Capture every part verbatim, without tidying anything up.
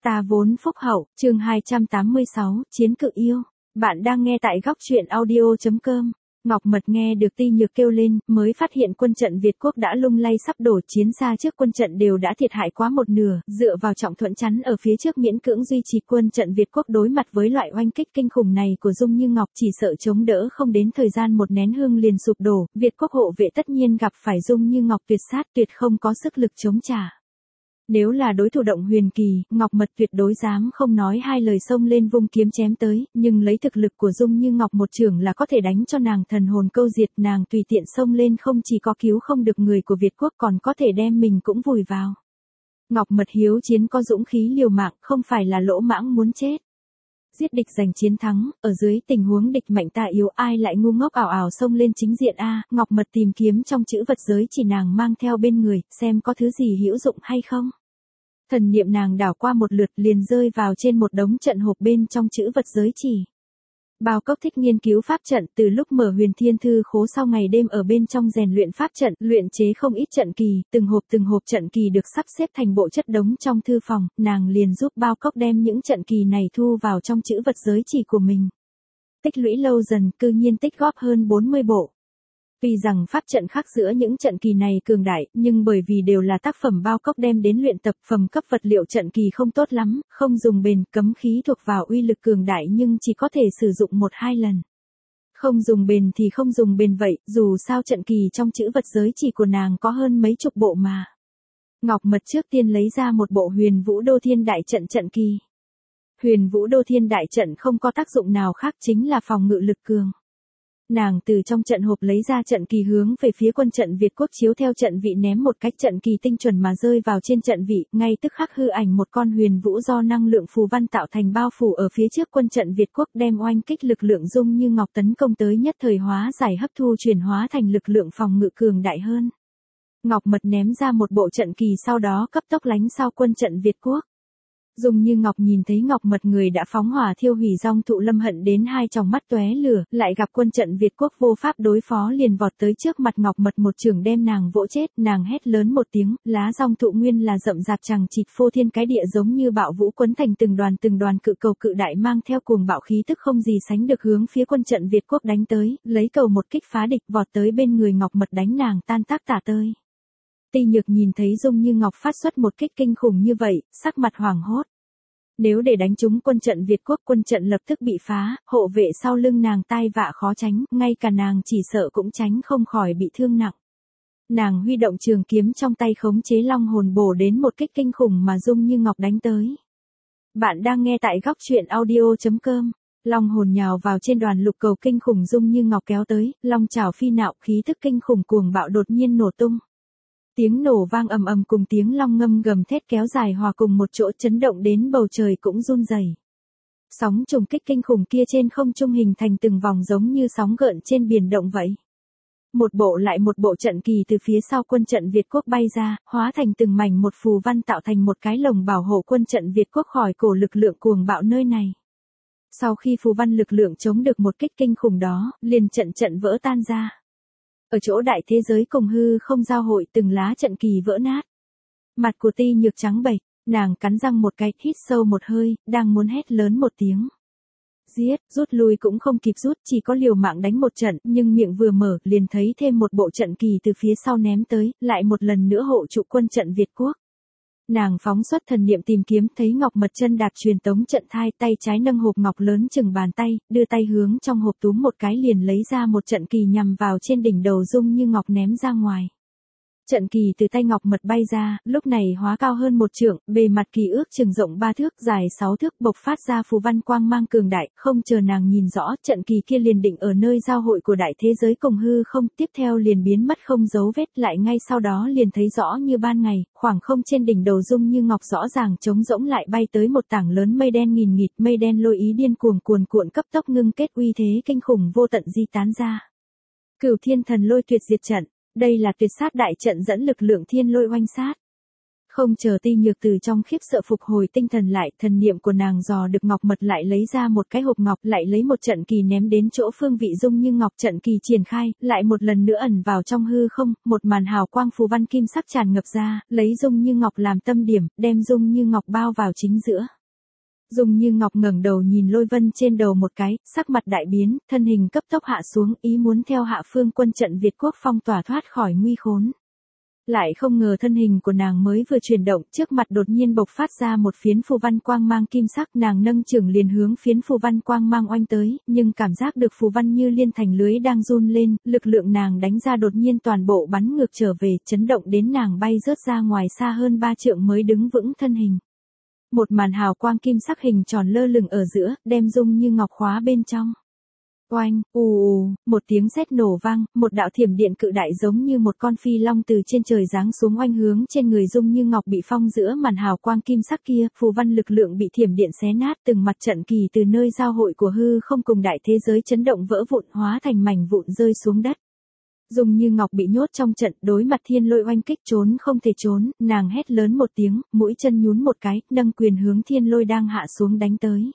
Ta vốn phúc hậu, chương hai trăm tám mươi sáu, chiến cự yêu. Bạn đang nghe tại góc truyện audio chấm com. Ngọc Mật nghe được Ti Nhược kêu lên, mới phát hiện quân trận Việt Quốc đã lung lay sắp đổ, chiến xa trước quân trận đều đã thiệt hại quá một nửa, dựa vào trọng thuận chắn ở phía trước miễn cưỡng duy trì quân trận Việt Quốc đối mặt với loại oanh kích kinh khủng này của Dung Như Ngọc chỉ sợ chống đỡ không đến thời gian một nén hương liền sụp đổ, Việt Quốc hộ vệ tất nhiên gặp phải Dung Như Ngọc tuyệt sát tuyệt không có sức lực chống trả. Nếu là đối thủ Động Huyền Kỳ, Ngọc Mật tuyệt đối dám không nói hai lời xông lên vung kiếm chém tới, nhưng lấy thực lực của Dung Như Ngọc một chưởng là có thể đánh cho nàng thần hồn câu diệt, nàng tùy tiện xông lên không chỉ có cứu không được người của Việt Quốc còn có thể đem mình cũng vùi vào. Ngọc Mật hiếu chiến có dũng khí liều mạng, không phải là lỗ mãng muốn chết. Giết địch giành chiến thắng, ở dưới tình huống địch mạnh ta yếu ai lại ngu ngốc ảo ảo xông lên chính diện a. Ngọc Mật tìm kiếm trong chữ vật giới chỉ nàng mang theo bên người, xem có thứ gì hữu dụng hay không. Thần niệm nàng đảo qua một lượt liền rơi vào trên một đống trận hộp bên trong chữ vật giới chỉ. Bao Cốc thích nghiên cứu pháp trận, từ lúc mở Huyền Thiên Thư Khố sau ngày đêm ở bên trong rèn luyện pháp trận, luyện chế không ít trận kỳ, từng hộp từng hộp trận kỳ được sắp xếp thành bộ chất đống trong thư phòng, nàng liền giúp Bao Cốc đem những trận kỳ này thu vào trong chữ vật giới chỉ của mình. Tích lũy lâu dần, cư nhiên tích góp hơn bốn mươi bộ. Vì rằng pháp trận khác giữa những trận kỳ này cường đại, nhưng bởi vì đều là tác phẩm Bao Cốc đem đến luyện tập, phẩm cấp vật liệu trận kỳ không tốt lắm, không dùng bền, cấm khí thuộc vào uy lực cường đại nhưng chỉ có thể sử dụng một hai lần. Không dùng bền thì không dùng bền vậy, dù sao trận kỳ trong chữ vật giới chỉ của nàng có hơn mấy chục bộ mà. Ngọc Mật trước tiên lấy ra một bộ Huyền Vũ Đô Thiên Đại Trận trận kỳ. Huyền Vũ Đô Thiên Đại Trận không có tác dụng nào khác chính là phòng ngự lực cường. Nàng từ trong trận hộp lấy ra trận kỳ hướng về phía quân trận Việt Quốc chiếu theo trận vị ném một cách trận kỳ tinh chuẩn mà rơi vào trên trận vị, ngay tức khắc hư ảnh một con huyền vũ do năng lượng phù văn tạo thành bao phủ ở phía trước quân trận Việt Quốc đem oanh kích lực lượng Dung Như Ngọc tấn công tới nhất thời hóa giải hấp thu chuyển hóa thành lực lượng phòng ngự cường đại hơn. Ngọc Mật ném ra một bộ trận kỳ sau đó cấp tốc lánh sau quân trận Việt Quốc. Dung Như Ngọc nhìn thấy Ngọc Mật người đã phóng hỏa thiêu hủy Dòng Thụ Lâm hận đến hai tròng mắt tóe lửa, lại gặp quân trận Việt Quốc vô pháp đối phó liền vọt tới trước mặt Ngọc Mật một chưởng đem nàng vỗ chết, nàng hét lớn một tiếng, lá Dòng Thụ nguyên là rậm rạp chằng chịt phô thiên cái địa giống như bạo vũ quấn thành từng đoàn từng đoàn cự cầu cự đại mang theo cuồng bạo khí tức không gì sánh được hướng phía quân trận Việt Quốc đánh tới, lấy cầu một kích phá địch vọt tới bên người Ngọc Mật đánh nàng tan tác tả tơi. Ti Nhược nhìn thấy Dung Như Ngọc phát xuất một kích kinh khủng như vậy, sắc mặt hoảng hốt. Nếu để đánh trúng quân trận Việt Quốc, quân trận lập tức bị phá, hộ vệ sau lưng nàng tai vạ khó tránh, ngay cả nàng chỉ sợ cũng tránh không khỏi bị thương nặng. Nàng huy động trường kiếm trong tay khống chế long hồn bổ đến một kích kinh khủng mà Dung Như Ngọc đánh tới. Bạn đang nghe tại góc truyện audio chấm com. Long hồn nhào vào trên đoàn lục cầu kinh khủng Dung Như Ngọc kéo tới, long chảo phi nạo, khí tức kinh khủng cuồng bạo đột nhiên nổ tung. Tiếng nổ vang ầm ầm cùng tiếng long ngâm gầm thét kéo dài hòa cùng một chỗ chấn động đến bầu trời cũng run rẩy. Sóng trùng kích kinh khủng kia trên không trung hình thành từng vòng giống như sóng gợn trên biển động vậy. Một bộ lại một bộ trận kỳ từ phía sau quân trận Việt Quốc bay ra, hóa thành từng mảnh một phù văn tạo thành một cái lồng bảo hộ quân trận Việt Quốc khỏi cổ lực lượng cuồng bạo nơi này. Sau khi phù văn lực lượng chống được một kích kinh khủng đó, liền trận trận vỡ tan ra. Ở chỗ đại thế giới cùng hư không giao hội từng lá trận kỳ vỡ nát. Mặt của Ti Nhược trắng bệch, nàng cắn răng một cái, hít sâu một hơi, đang muốn hét lớn một tiếng. Giết, rút lui cũng không kịp rút, chỉ có liều mạng đánh một trận, nhưng miệng vừa mở, liền thấy thêm một bộ trận kỳ từ phía sau ném tới, lại một lần nữa hộ trụ quân trận Việt Quốc. Nàng phóng xuất thần niệm tìm kiếm, thấy Ngọc Mật chân đạp truyền tống trận thai, tay trái nâng hộp ngọc lớn chừng bàn tay, đưa tay hướng trong hộp túm một cái liền lấy ra một trận kỳ nhằm vào trên đỉnh đầu Dung Như Ngọc ném ra ngoài. Trận kỳ từ tay Ngọc Mật bay ra, lúc này hóa cao hơn một trượng, bề mặt kỳ ước chừng rộng ba thước, dài sáu thước, bộc phát ra phù văn quang mang cường đại, không chờ nàng nhìn rõ, trận kỳ kia liền định ở nơi giao hội của đại thế giới cùng hư không, tiếp theo liền biến mất không dấu vết, lại ngay sau đó liền thấy rõ như ban ngày, khoảng không trên đỉnh đầu Dung Như Ngọc rõ ràng trống rỗng lại bay tới một tảng lớn mây đen nghìn nghịt, mây đen lôi ý điên cuồng cuồn cuộn cấp tốc ngưng kết uy thế kinh khủng vô tận di tán ra. Cửu Thiên Thần Lôi Tuyệt Diệt Trận. Đây là tuyệt sát đại trận dẫn lực lượng thiên lôi oanh sát. Không chờ Ti Nhược từ trong khiếp sợ phục hồi tinh thần lại, thần niệm của nàng dò được ngọc mật lại lấy ra một cái hộp ngọc, lại lấy một trận kỳ ném đến chỗ Phương Vị Dung Như Ngọc, trận kỳ triển khai, lại một lần nữa ẩn vào trong hư không, một màn hào quang phù văn kim sắc tràn ngập ra, lấy Dung Như Ngọc làm tâm điểm, đem Dung Như Ngọc bao vào chính giữa. Dung Như Ngọc ngẩng đầu nhìn lôi vân trên đầu một cái, sắc mặt đại biến, thân hình cấp tốc hạ xuống, ý muốn theo Hạ Phương quân trận Việt quốc phong tỏa thoát khỏi nguy khốn. Lại không ngờ thân hình của nàng mới vừa chuyển động, trước mặt đột nhiên bộc phát ra một phiến phù văn quang mang kim sắc, nàng nâng chưởng liền hướng phiến phù văn quang mang oanh tới, nhưng cảm giác được phù văn như liên thành lưới đang run lên, lực lượng nàng đánh ra đột nhiên toàn bộ bắn ngược trở về, chấn động đến nàng bay rớt ra ngoài xa hơn ba trượng mới đứng vững thân hình. Một màn hào quang kim sắc hình tròn lơ lửng ở giữa, đem Dung Như Ngọc khóa bên trong. Oanh, ù ù, một tiếng sét nổ vang, một đạo thiểm điện cự đại giống như một con phi long từ trên trời giáng xuống oanh hướng trên người Dung Như Ngọc bị phong giữa màn hào quang kim sắc kia, phù văn lực lượng bị thiểm điện xé nát, từng mặt trận kỳ từ nơi giao hội của hư không cùng đại thế giới chấn động vỡ vụn, hóa thành mảnh vụn rơi xuống đất. Dung Như Ngọc bị nhốt trong trận, đối mặt thiên lôi oanh kích trốn không thể trốn, nàng hét lớn một tiếng, mũi chân nhún một cái, nâng quyền hướng thiên lôi đang hạ xuống đánh tới.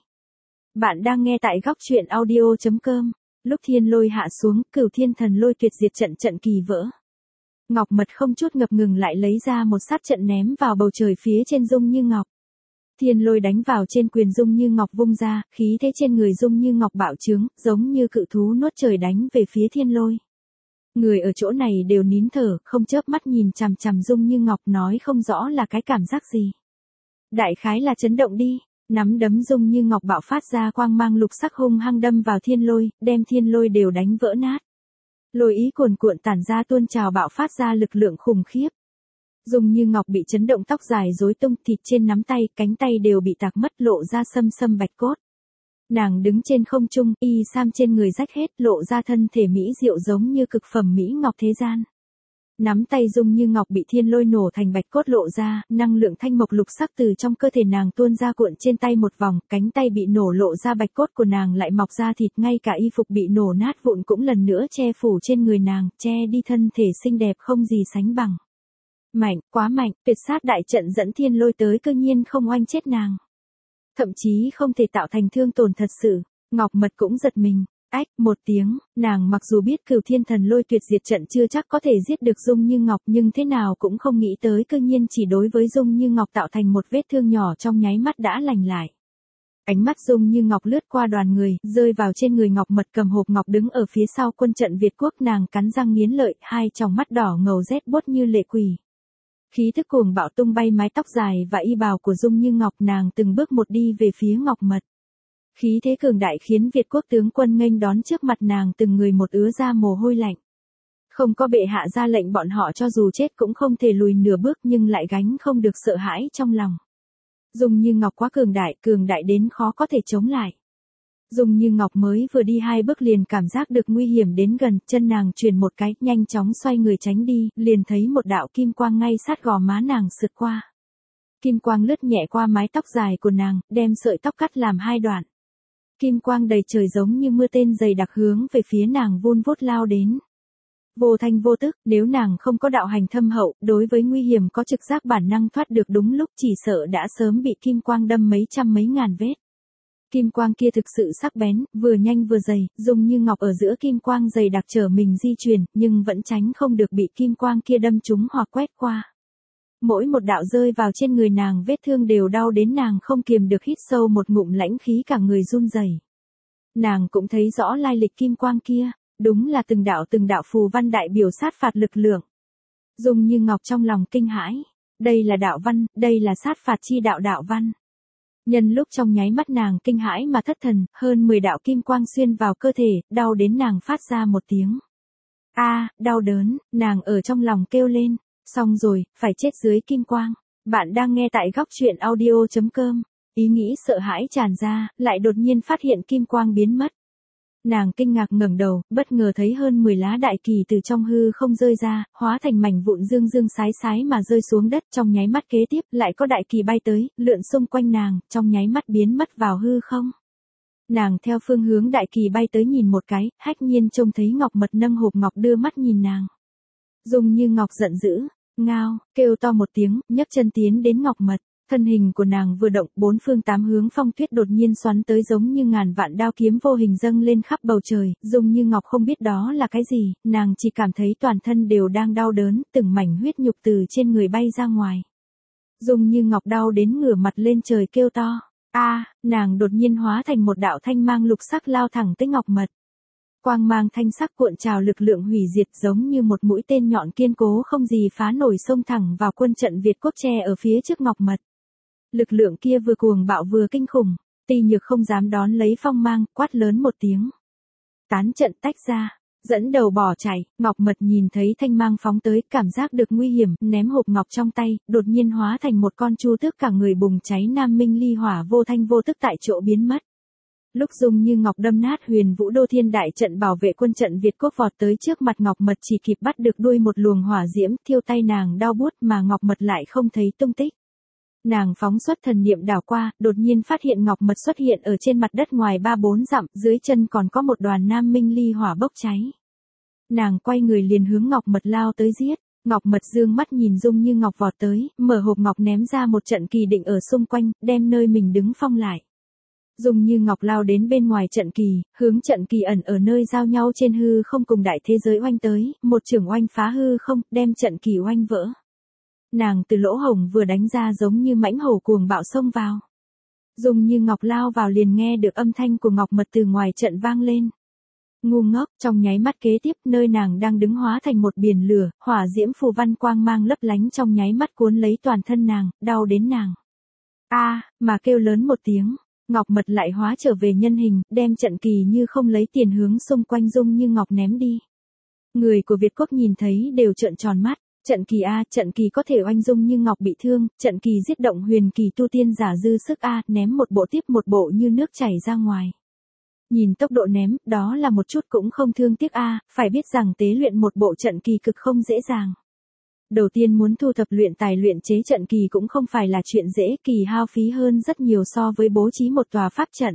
Bạn đang nghe tại góc truyện audio chấm com. Lúc thiên lôi hạ xuống, Cửu Thiên Thần Lôi Tuyệt Diệt trận trận kỳ vỡ. Ngọc Mật không chút ngập ngừng lại lấy ra một sát trận ném vào bầu trời phía trên Dung Như Ngọc. Thiên lôi đánh vào trên quyền Dung Như Ngọc vung ra, khí thế trên người Dung Như Ngọc bạo trướng, giống như cự thú nuốt trời đánh về phía thiên lôi. Người ở chỗ này đều nín thở, không chớp mắt nhìn chằm chằm Dung Như Ngọc, nói không rõ là cái cảm giác gì. Đại khái là chấn động đi. Nắm đấm Dung Như Ngọc bạo phát ra quang mang lục sắc hung hăng đâm vào thiên lôi, đem thiên lôi đều đánh vỡ nát. Lôi ý cuồn cuộn tản ra tuôn trào bạo phát ra lực lượng khủng khiếp. Dung Như Ngọc bị chấn động, tóc dài rối tung, thịt trên nắm tay, cánh tay đều bị tạc mất, lộ ra xâm xâm bạch cốt. Nàng đứng trên không trung, y sam trên người rách hết, lộ ra thân thể mỹ diệu giống như cực phẩm mỹ ngọc thế gian. Nắm tay Dung Như Ngọc bị thiên lôi nổ thành bạch cốt lộ ra, năng lượng thanh mộc lục sắc từ trong cơ thể nàng tuôn ra cuộn trên tay một vòng, cánh tay bị nổ lộ ra bạch cốt của nàng lại mọc ra thịt, ngay cả y phục bị nổ nát vụn cũng lần nữa che phủ trên người nàng, che đi thân thể xinh đẹp không gì sánh bằng. Mạnh, quá mạnh, tuyệt sát đại trận dẫn thiên lôi tới cư nhiên không oanh chết nàng. Thậm chí không thể tạo thành thương tổn thật sự, Ngọc Mật cũng giật mình. Ách, một tiếng, nàng mặc dù biết Cửu Thiên Thần Lôi Tuyệt Diệt trận chưa chắc có thể giết được Dung Như Ngọc, nhưng thế nào cũng không nghĩ tới cư nhiên chỉ đối với Dung Như Ngọc tạo thành một vết thương nhỏ trong nháy mắt đã lành lại. Ánh mắt Dung Như Ngọc lướt qua đoàn người, rơi vào trên người Ngọc Mật cầm hộp ngọc đứng ở phía sau quân trận Việt quốc, nàng cắn răng nghiến lợi, hai tròng mắt đỏ ngầu rét buốt như lệ quỷ. Khí thức cuồng bạo tung bay mái tóc dài và y bào của Dung Như Ngọc, nàng từng bước một đi về phía Ngọc Mật. Khí thế cường đại khiến Việt quốc tướng quân nghênh đón trước mặt nàng từng người một ứa ra mồ hôi lạnh. Không có bệ hạ ra lệnh bọn họ cho dù chết cũng không thể lùi nửa bước, nhưng lại gánh không được sợ hãi trong lòng. Dung Như Ngọc quá cường đại, cường đại đến khó có thể chống lại. Dung Như Ngọc mới vừa đi hai bước liền cảm giác được nguy hiểm đến gần, chân nàng chuyển một cái, nhanh chóng xoay người tránh đi, liền thấy một đạo kim quang ngay sát gò má nàng sượt qua. Kim quang lướt nhẹ qua mái tóc dài của nàng, đem sợi tóc cắt làm hai đoạn. Kim quang đầy trời giống như mưa tên dày đặc hướng về phía nàng vun vút lao đến. Vô thanh vô tức, nếu nàng không có đạo hành thâm hậu, đối với nguy hiểm có trực giác bản năng thoát được đúng lúc, chỉ sợ đã sớm bị kim quang đâm mấy trăm mấy ngàn vết. Kim quang kia thực sự sắc bén, vừa nhanh vừa dày, Dung Như Ngọc ở giữa kim quang dày đặc trở mình di chuyển, nhưng vẫn tránh không được bị kim quang kia đâm trúng hoặc quét qua. Mỗi một đạo rơi vào trên người nàng vết thương đều đau đến nàng không kiềm được hít sâu một ngụm lãnh khí, cả người run rẩy. Nàng cũng thấy rõ lai lịch kim quang kia, đúng là từng đạo từng đạo phù văn đại biểu sát phạt lực lượng. Dung Như Ngọc trong lòng kinh hãi, đây là đạo văn, đây là sát phạt chi đạo đạo văn. Nhân lúc trong nháy mắt nàng kinh hãi mà thất thần, hơn mười đạo kim quang xuyên vào cơ thể, đau đến nàng phát ra một tiếng. A, đau đớn, nàng ở trong lòng kêu lên. Xong rồi, phải chết dưới kim quang. Bạn đang nghe tại góc truyện audio chấm com. Ý nghĩ sợ hãi tràn ra, lại đột nhiên phát hiện kim quang biến mất. Nàng kinh ngạc ngẩng đầu, bất ngờ thấy hơn mười lá đại kỳ từ trong hư không rơi ra, hóa thành mảnh vụn dương dương sái sái mà rơi xuống đất, trong nháy mắt kế tiếp, lại có đại kỳ bay tới, lượn xung quanh nàng, trong nháy mắt biến mất vào hư không. Nàng theo phương hướng đại kỳ bay tới nhìn một cái, hách nhiên trông thấy Ngọc Mật nâng hộp ngọc đưa mắt nhìn nàng. Dung Như Ngọc giận dữ, ngao, kêu to một tiếng, nhấc chân tiến đến Ngọc Mật. Thân hình của nàng vừa động, bốn phương tám hướng phong tuyết đột nhiên xoắn tới giống như ngàn vạn đao kiếm vô hình dâng lên khắp bầu trời, Dung Như Ngọc không biết đó là cái gì, nàng chỉ cảm thấy toàn thân đều đang đau đớn, từng mảnh huyết nhục từ trên người bay ra ngoài. Dung Như Ngọc đau đến ngửa mặt lên trời kêu to, a, nàng đột nhiên hóa thành một đạo thanh mang lục sắc lao thẳng tới Ngọc Mật. Quang mang thanh sắc cuộn trào lực lượng hủy diệt giống như một mũi tên nhọn kiên cố không gì phá nổi xông thẳng vào quân trận Việt Quốc tre ở phía trước Ngọc Mật. Lực lượng kia vừa cuồng bạo vừa kinh khủng, Ti Nhược không dám đón lấy phong mang, quát lớn một tiếng. Tán trận tách ra, dẫn đầu bỏ chạy, Ngọc Mật nhìn thấy thanh mang phóng tới, cảm giác được nguy hiểm, ném hộp ngọc trong tay, đột nhiên hóa thành một con chu tước cả người bùng cháy nam minh ly hỏa vô thanh vô tức tại chỗ biến mất. Lúc Dung Như Ngọc đâm nát Huyền Vũ Đô Thiên đại trận bảo vệ quân trận Việt Quốc vọt tới trước mặt Ngọc Mật chỉ kịp bắt được đuôi một luồng hỏa diễm, thiêu tay nàng đau buốt mà Ngọc Mật lại không thấy tung tích. Nàng phóng xuất thần niệm đảo qua, đột nhiên phát hiện Ngọc Mật xuất hiện ở trên mặt đất ngoài ba bốn dặm, dưới chân còn có một đoàn nam minh ly hỏa bốc cháy. Nàng quay người liền hướng Ngọc Mật lao tới giết, Ngọc Mật dương mắt nhìn Dung Như Ngọc vọt tới, mở hộp ngọc ném ra một trận kỳ định ở xung quanh, đem nơi mình đứng phong lại. Dung Như Ngọc lao đến bên ngoài trận kỳ, hướng trận kỳ ẩn ở nơi giao nhau trên hư không cùng đại thế giới oanh tới, một trường oanh phá hư không, đem trận kỳ oanh vỡ. Nàng từ lỗ hổng vừa đánh ra giống như mãnh hổ cuồng bạo xông vào. Dung Như Ngọc lao vào liền nghe được âm thanh của Ngọc Mật từ ngoài trận vang lên. Ngu ngốc, trong nháy mắt kế tiếp, nơi nàng đang đứng hóa thành một biển lửa, hỏa diễm phù văn quang mang lấp lánh trong nháy mắt cuốn lấy toàn thân nàng, đau đến nàng. A, mà kêu lớn một tiếng, Ngọc Mật lại hóa trở về nhân hình, đem trận kỳ như không lấy tiền hướng xung quanh Dung Như Ngọc ném đi. Người của Việt Quốc nhìn thấy đều trợn tròn mắt. Trận kỳ A, trận kỳ có thể oanh Dung Như Ngọc bị thương, trận kỳ giết động huyền kỳ tu tiên giả dư sức A, ném một bộ tiếp một bộ như nước chảy ra ngoài. Nhìn tốc độ ném, đó là một chút cũng không thương tiếc A, phải biết rằng tế luyện một bộ trận kỳ cực không dễ dàng. Đầu tiên muốn thu thập luyện tài luyện chế trận kỳ cũng không phải là chuyện dễ, kỳ hao phí hơn rất nhiều so với bố trí một tòa pháp trận.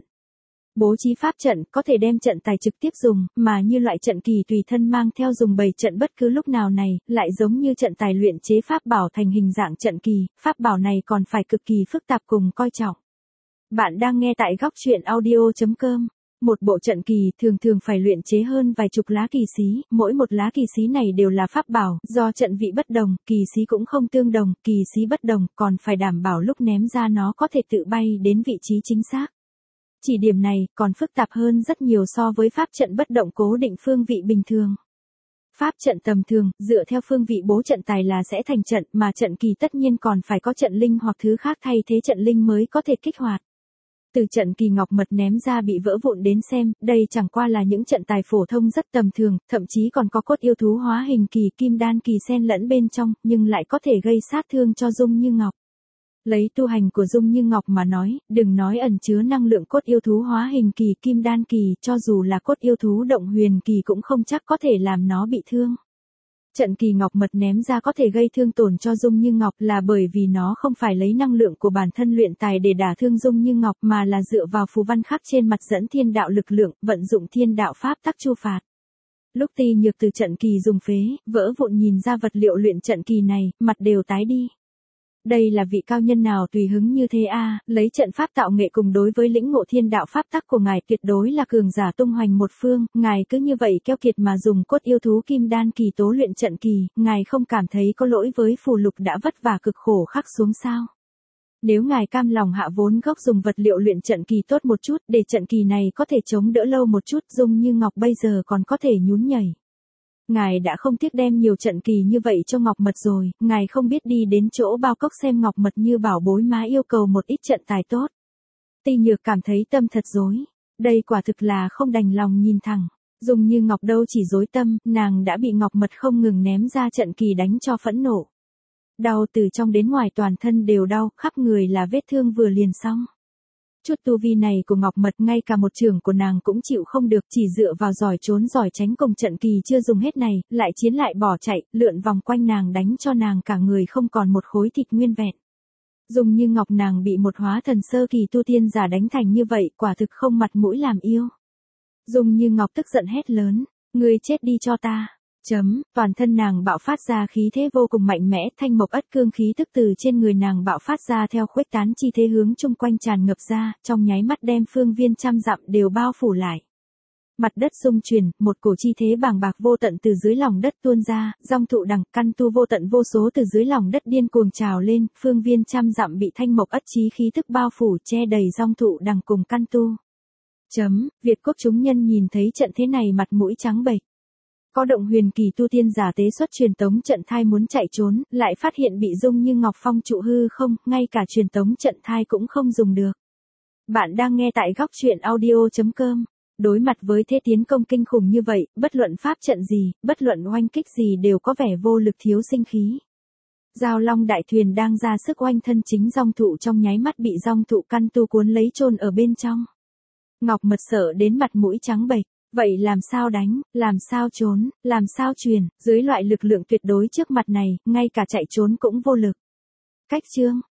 Bố trí pháp trận có thể đem trận tài trực tiếp dùng, mà như loại trận kỳ tùy thân mang theo dùng bày trận bất cứ lúc nào này, lại giống như trận tài luyện chế pháp bảo thành hình dạng trận kỳ, pháp bảo này còn phải cực kỳ phức tạp cùng coi trọng. Bạn đang nghe tại góc truyện audio chấm com. Một bộ trận kỳ thường thường phải luyện chế hơn vài chục lá kỳ xí, mỗi một lá kỳ xí này đều là pháp bảo, do trận vị bất đồng, kỳ xí cũng không tương đồng, kỳ xí bất đồng, còn phải đảm bảo lúc ném ra nó có thể tự bay đến vị trí chính xác. Chỉ điểm này, còn phức tạp hơn rất nhiều so với pháp trận bất động cố định phương vị bình thường. Pháp trận tầm thường, dựa theo phương vị bố trận tài là sẽ thành trận, mà trận kỳ tất nhiên còn phải có trận linh hoặc thứ khác thay thế trận linh mới có thể kích hoạt. Từ trận kỳ Ngọc Mật ném ra bị vỡ vụn đến xem, đây chẳng qua là những trận tài phổ thông rất tầm thường, thậm chí còn có cốt yêu thú hóa hình kỳ kim đan kỳ xen lẫn bên trong, nhưng lại có thể gây sát thương cho Dung Như Ngọc. Lấy tu hành của Dung Như Ngọc mà nói, đừng nói ẩn chứa năng lượng cốt yêu thú hóa hình kỳ kim đan kỳ, cho dù là cốt yêu thú động huyền kỳ cũng không chắc có thể làm nó bị thương. Trận kỳ Ngọc Mật ném ra có thể gây thương tổn cho Dung Như Ngọc là bởi vì nó không phải lấy năng lượng của bản thân luyện tài để đả thương Dung Như Ngọc mà là dựa vào phù văn khắc trên mặt dẫn thiên đạo lực lượng, vận dụng thiên đạo pháp tắc chu phạt. Lúc Ti Nhược từ trận kỳ dùng phế, vỡ vụn nhìn ra vật liệu luyện trận kỳ này, mặt đều tái đi. Đây là vị cao nhân nào tùy hứng như thế a, à, lấy trận pháp tạo nghệ cùng đối với lĩnh ngộ thiên đạo pháp tắc của ngài tuyệt đối là cường giả tung hoành một phương, ngài cứ như vậy keo kiệt mà dùng cốt yêu thú kim đan kỳ tố luyện trận kỳ, ngài không cảm thấy có lỗi với phù lục đã vất vả cực khổ khắc xuống sao? Nếu ngài cam lòng hạ vốn gốc dùng vật liệu luyện trận kỳ tốt một chút, để trận kỳ này có thể chống đỡ lâu một chút, Dung Như Ngọc bây giờ còn có thể nhún nhảy. Ngài đã không tiếc đem nhiều trận kỳ như vậy cho Ngọc Mật rồi, ngài không biết đi đến chỗ bao cốc xem Ngọc Mật như bảo bối má yêu cầu một ít trận tài tốt. Ti Nhược cảm thấy tâm thật dối, đây quả thực là không đành lòng nhìn thẳng. Dung Như Ngọc đâu chỉ dối tâm, nàng đã bị Ngọc Mật không ngừng ném ra trận kỳ đánh cho phẫn nộ. Đau từ trong đến ngoài toàn thân đều đau, khắp người là vết thương vừa liền xong. Chút tu vi này của Ngọc Mật ngay cả một trường của nàng cũng chịu không được, chỉ dựa vào giỏi trốn giỏi tránh cùng trận kỳ chưa dùng hết này, lại chiến lại bỏ chạy, lượn vòng quanh nàng đánh cho nàng cả người không còn một khối thịt nguyên vẹn. Dung Như Ngọc nàng bị một hóa thần sơ kỳ tu tiên giả đánh thành như vậy, quả thực không mặt mũi làm yêu. Dung Như Ngọc tức giận hét lớn, ngươi chết đi cho ta. Chấm, toàn thân nàng bạo phát ra khí thế vô cùng mạnh mẽ, thanh mộc ất cương khí tức từ trên người nàng bạo phát ra theo khuếch tán chi thế hướng chung quanh tràn ngập ra, trong nháy mắt đem phương viên trăm dặm đều bao phủ lại. Mặt đất rung chuyển, một cổ chi thế bàng bạc vô tận từ dưới lòng đất tuôn ra, dòng thụ đằng căn tu vô tận vô số từ dưới lòng đất điên cuồng trào lên, phương viên trăm dặm bị thanh mộc ất chí khí tức bao phủ che đầy dòng thụ đằng cùng căn tu. Chấm, Việt quốc chúng nhân nhìn thấy trận thế này mặt mũi trắng bệch. Có động huyền kỳ tu tiên giả tế xuất truyền tống trận thai muốn chạy trốn, lại phát hiện bị dung như ngọc phong trụ hư không, ngay cả truyền tống trận thai cũng không dùng được. Bạn đang nghe tại góc truyện audio chấm com. Đối mặt với thế tiến công kinh khủng như vậy, bất luận pháp trận gì, bất luận oanh kích gì đều có vẻ vô lực thiếu sinh khí. Giao long đại thuyền đang ra sức oanh thân chính dòng thụ trong nháy mắt bị dòng thụ căn tu cuốn lấy chôn ở bên trong. Ngọc Mật sợ đến mặt mũi trắng bệch, vậy làm sao đánh, làm sao trốn, làm sao truyền, dưới loại lực lượng tuyệt đối trước mặt này, ngay cả chạy trốn cũng vô lực. Cách chương